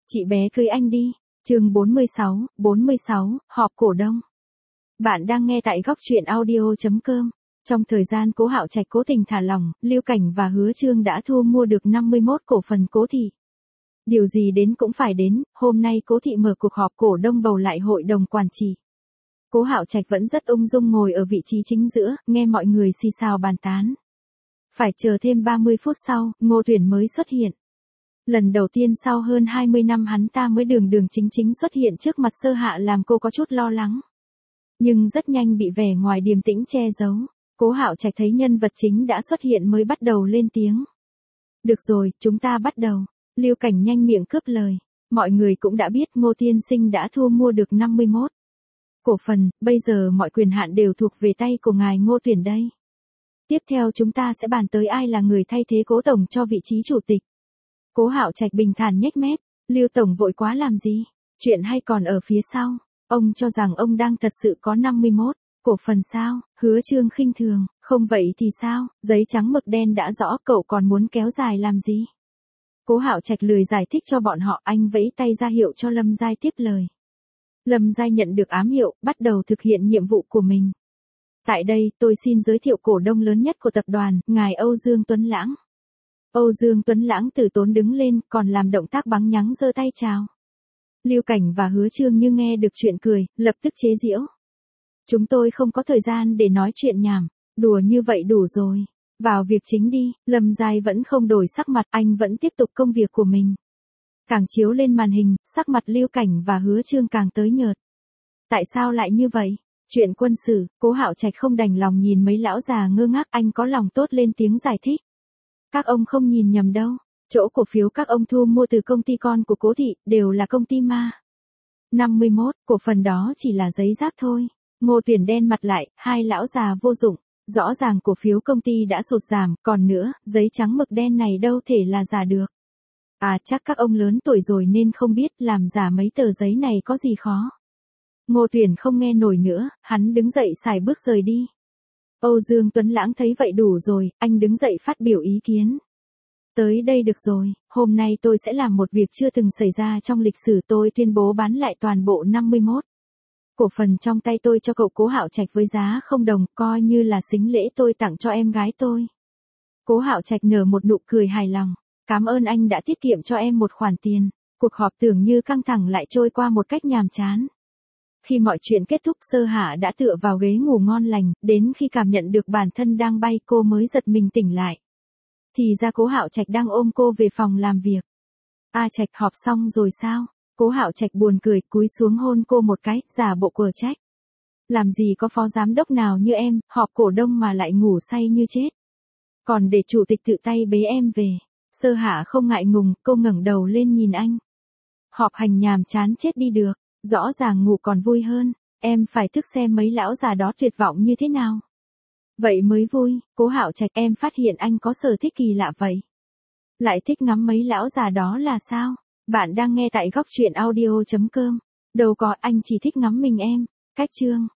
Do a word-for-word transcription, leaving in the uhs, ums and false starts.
Chị bé cưới anh đi. Chương bốn mươi sáu, bốn mươi sáu, họp cổ đông. Bạn đang nghe tại góc truyện audio chấm com. Trong thời gian Cố Hạo Trạch cố tình thả lỏng, Lưu Cảnh và Hứa Chương đã thu mua được năm mươi mốt cổ phần Cố thị. Điều gì đến cũng phải đến, hôm nay Cố thị mở cuộc họp cổ đông bầu lại hội đồng quản trị. Cố Hạo Trạch vẫn rất ung dung ngồi ở vị trí chính giữa, nghe mọi người xì xào bàn tán. Phải chờ thêm ba mươi phút sau, Ngô Tuyển mới xuất hiện. Lần đầu tiên sau hơn hai mươi năm hắn ta mới đường đường chính chính xuất hiện trước mặt Sơ Hạ làm cô có chút lo lắng. Nhưng rất nhanh bị vẻ ngoài điềm tĩnh che giấu. Cố Hạo Trạch thấy nhân vật chính đã xuất hiện mới bắt đầu lên tiếng. Được rồi, chúng ta bắt đầu. Lưu Cảnh nhanh miệng cướp lời. Mọi người cũng đã biết Ngô tiên sinh đã thu mua được năm mươi mốt cổ phần, bây giờ mọi quyền hạn đều thuộc về tay của ngài Ngô Tuyển đây. Tiếp theo chúng ta sẽ bàn tới ai là người thay thế Cố tổng cho vị trí chủ tịch. Cố Hạo Trạch bình thản nhếch mép, Lưu tổng vội quá làm gì? Chuyện hay còn ở phía sau. Ông cho rằng ông đang thật sự có năm mươi mốt cổ phần sao? Hứa Chương khinh thường, không vậy thì sao? Giấy trắng mực đen đã rõ, cậu còn muốn kéo dài làm gì? Cố Hạo Trạch lười giải thích cho bọn họ, anh vẫy tay ra hiệu cho Lâm Giai tiếp lời. Lâm Giai nhận được ám hiệu, bắt đầu thực hiện nhiệm vụ của mình. Tại đây, tôi xin giới thiệu cổ đông lớn nhất của tập đoàn, ngài Âu Dương Tuấn Lãng. Âu Dương Tuấn Lãng từ tốn đứng lên, còn làm động tác bắn nhắng giơ tay chào. Lưu Cảnh và Hứa Chương như nghe được chuyện cười, lập tức chế giễu. Chúng tôi không có thời gian để nói chuyện nhảm, đùa như vậy đủ rồi. Vào việc chính đi. Lâm Giai vẫn không đổi sắc mặt, anh vẫn tiếp tục công việc của mình. Càng chiếu lên màn hình, sắc mặt Lưu Cảnh và Hứa Chương càng tới nhợt. Tại sao lại như vậy? Chuyện quân sự. Cố Hạo Trạch không đành lòng nhìn mấy lão già ngơ ngác, anh có lòng tốt lên tiếng giải thích. Các ông không nhìn nhầm đâu, chỗ cổ phiếu các ông thu mua từ công ty con của Cố thị, đều là công ty ma. năm mươi mốt cổ phần đó chỉ là giấy giáp thôi. Ngô Tuyển đen mặt lại, hai lão già vô dụng, rõ ràng cổ phiếu công ty đã sụt giảm, còn nữa, giấy trắng mực đen này đâu thể là giả được. À chắc các ông lớn tuổi rồi nên không biết làm giả mấy tờ giấy này có gì khó. Ngô Tuyển không nghe nổi nữa, hắn đứng dậy xài bước rời đi. Âu Dương Tuấn Lãng thấy vậy đủ rồi, anh đứng dậy phát biểu ý kiến. Tới đây được rồi, hôm nay tôi sẽ làm một việc chưa từng xảy ra trong lịch sử, tôi tuyên bố bán lại toàn bộ năm mươi mốt cổ phần trong tay tôi cho cậu Cố Hạo Trạch với giá không đồng, coi như là sính lễ tôi tặng cho em gái tôi. Cố Hạo Trạch nở một nụ cười hài lòng. Cảm ơn anh đã tiết kiệm cho em một khoản tiền. Cuộc họp tưởng như căng thẳng lại trôi qua một cách nhàm chán. Khi mọi chuyện kết thúc, Sơ Hạ đã tựa vào ghế ngủ ngon lành, đến khi cảm nhận được bản thân đang bay cô mới giật mình tỉnh lại. Thì ra Cố Hạo Trạch đang ôm cô về phòng làm việc. A Trạch, họp xong rồi sao? Cố Hạo Trạch buồn cười, cúi xuống hôn cô một cái, giả bộ quở trách. Làm gì có phó giám đốc nào như em, họp cổ đông mà lại ngủ say như chết. Còn để chủ tịch tự tay bế em về. Sơ Hạ không ngại ngùng, cô ngẩng đầu lên nhìn anh. Họp hành nhàm chán chết đi được, rõ ràng ngủ còn vui hơn, em phải thức xem mấy lão già đó tuyệt vọng như thế nào. Vậy mới vui. Cố Hạo Trạch, em phát hiện anh có sở thích kỳ lạ vậy. Lại thích ngắm mấy lão già đó là sao? Bạn đang nghe tại góc truyện audio chấm com. Đâu có, anh chỉ thích ngắm mình em. Cách chương.